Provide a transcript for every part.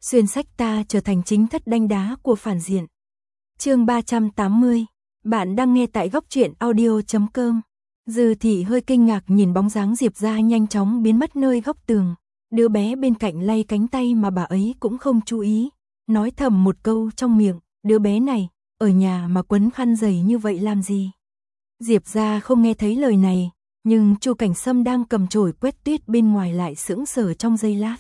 xuyên sách ta trở thành chính thất đanh đá của phản diện. Chương 380. Bạn đang nghe tại góc truyện audio.com. Dư Thị hơi kinh ngạc nhìn bóng dáng Diệp Gia nhanh chóng biến mất nơi góc tường. Đứa bé bên cạnh lay cánh tay mà bà ấy cũng không chú ý, nói thầm một câu trong miệng, đứa bé này, ở nhà mà quấn khăn giày như vậy làm gì? Diệp Gia không nghe thấy lời này, nhưng Chu Cảnh Sâm đang cầm chổi quét tuyết bên ngoài lại sững sờ trong giây lát.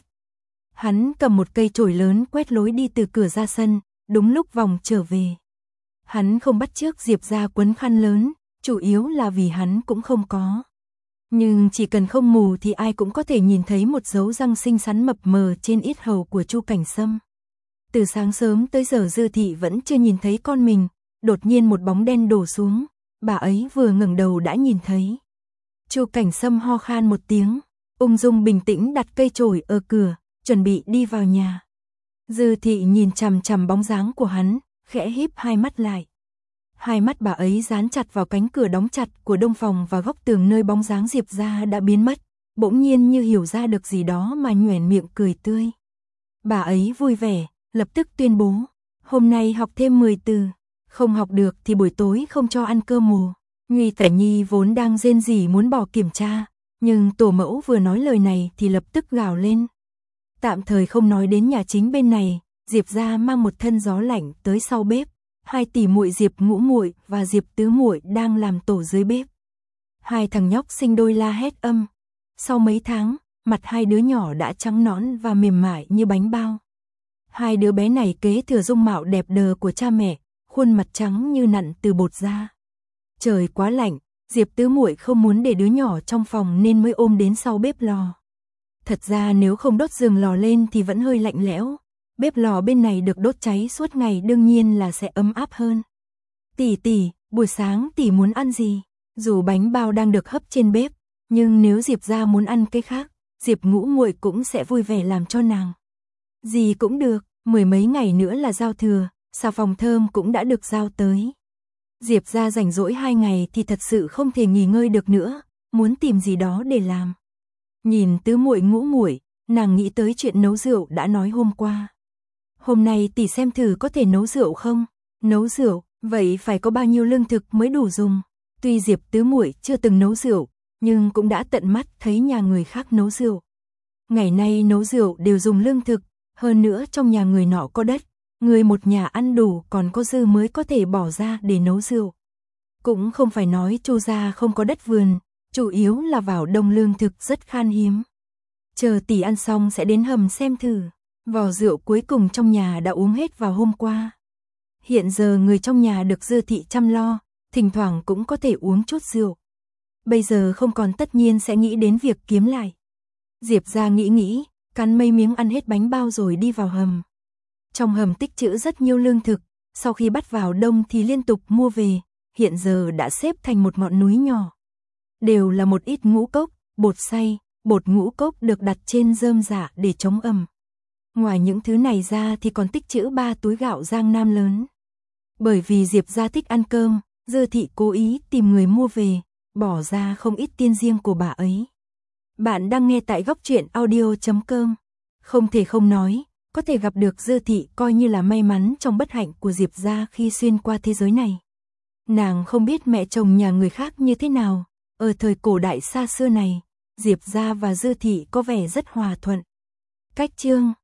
Hắn cầm một cây chổi lớn quét lối đi từ cửa ra sân, đúng lúc vòng trở về. Hắn không bắt chước Diệp Gia quấn khăn lớn, chủ yếu là vì hắn cũng không có. Nhưng chỉ cần không mù thì ai cũng có thể nhìn thấy một dấu răng xinh xắn mập mờ trên yết hầu của Chu Cảnh Sâm. Từ sáng sớm tới giờ Dư Thị vẫn chưa nhìn thấy con mình, đột nhiên một bóng đen đổ xuống, bà ấy vừa ngẩng đầu đã nhìn thấy. Chu Cảnh Sâm ho khan một tiếng, ung dung bình tĩnh đặt cây chổi ở cửa, chuẩn bị đi vào nhà. Dư Thị nhìn chằm chằm bóng dáng của hắn, khẽ híp hai mắt lại. Hai mắt bà ấy dán chặt vào cánh cửa đóng chặt của đông phòng và góc tường nơi bóng dáng Diệp Gia đã biến mất, bỗng nhiên như hiểu ra được gì đó mà nhoẻn miệng cười tươi. Bà ấy vui vẻ, lập tức tuyên bố, hôm nay học thêm 10 từ, không học được thì buổi tối không cho ăn cơm mùa. Nguy Tẩy Nhi vốn đang rên rỉ muốn bỏ kiểm tra, nhưng tổ mẫu vừa nói lời này thì lập tức gào lên. Tạm thời không nói đến nhà chính bên này, Diệp Gia mang một thân gió lạnh tới sau bếp. Hai tỷ muội Diệp Ngũ muội và Diệp Tứ muội đang làm tổ dưới bếp. Hai thằng nhóc sinh đôi la hét âm. Sau mấy tháng, mặt hai đứa nhỏ đã trắng nõn và mềm mại như bánh bao. Hai đứa bé này kế thừa dung mạo đẹp đờ của cha mẹ, khuôn mặt trắng như nặn từ bột ra. Trời quá lạnh, Diệp Tứ muội không muốn để đứa nhỏ trong phòng nên mới ôm đến sau bếp lò. Thật ra nếu không đốt giường lò lên thì vẫn hơi lạnh lẽo. Bếp lò bên này được đốt cháy suốt ngày đương nhiên là sẽ ấm áp hơn. Tỷ, buổi sáng tỷ muốn ăn gì? Dù bánh bao đang được hấp trên bếp, nhưng nếu Diệp Gia muốn ăn cái khác, Diệp Ngũ muội cũng sẽ vui vẻ làm cho nàng. Gì cũng được, 10 mấy ngày nữa là giao thừa, xà phòng thơm cũng đã được giao tới. Diệp Gia rảnh rỗi 2 ngày thì thật sự không thể nghỉ ngơi được nữa, muốn tìm gì đó để làm. Nhìn Tứ muội Ngũ muội, nàng nghĩ tới chuyện nấu rượu đã nói hôm qua. Hôm nay tỷ xem thử có thể nấu rượu không? Nấu rượu, vậy phải có bao nhiêu lương thực mới đủ dùng? Tuy Diệp Tứ muội chưa từng nấu rượu, nhưng cũng đã tận mắt thấy nhà người khác nấu rượu. Ngày nay nấu rượu đều dùng lương thực, hơn nữa trong nhà người nọ có đất, người một nhà ăn đủ còn có dư mới có thể bỏ ra để nấu rượu. Cũng không phải nói Chu gia không có đất vườn, chủ yếu là vào đông lương thực rất khan hiếm. Chờ tỷ ăn xong sẽ đến hầm xem thử. Vò rượu cuối cùng trong nhà đã uống hết vào hôm qua. Hiện giờ người trong nhà được Dư Thị chăm lo, thỉnh thoảng cũng có thể uống chút rượu. Bây giờ không còn tất nhiên sẽ nghĩ đến việc kiếm lại. Diệp Gia nghĩ, cắn mấy miếng ăn hết bánh bao rồi đi vào hầm. Trong hầm tích trữ rất nhiều lương thực, sau khi bắt vào đông thì liên tục mua về, hiện giờ đã xếp thành một ngọn núi nhỏ. Đều là một ít ngũ cốc, bột xay, bột ngũ cốc được đặt trên rơm rạ để chống ẩm. Ngoài những thứ này ra thì còn tích trữ 3 túi gạo Giang Nam lớn. Bởi vì Diệp Gia thích ăn cơm, Dư Thị cố ý tìm người mua về, bỏ ra không ít tiền riêng của bà ấy. Bạn đang nghe tại góc truyện audio.com. Không thể không nói, có thể gặp được Dư Thị coi như là may mắn trong bất hạnh của Diệp Gia khi xuyên qua thế giới này. Nàng không biết mẹ chồng nhà người khác như thế nào, ở thời cổ đại xa xưa này, Diệp Gia và Dư Thị có vẻ rất hòa thuận. Cách chương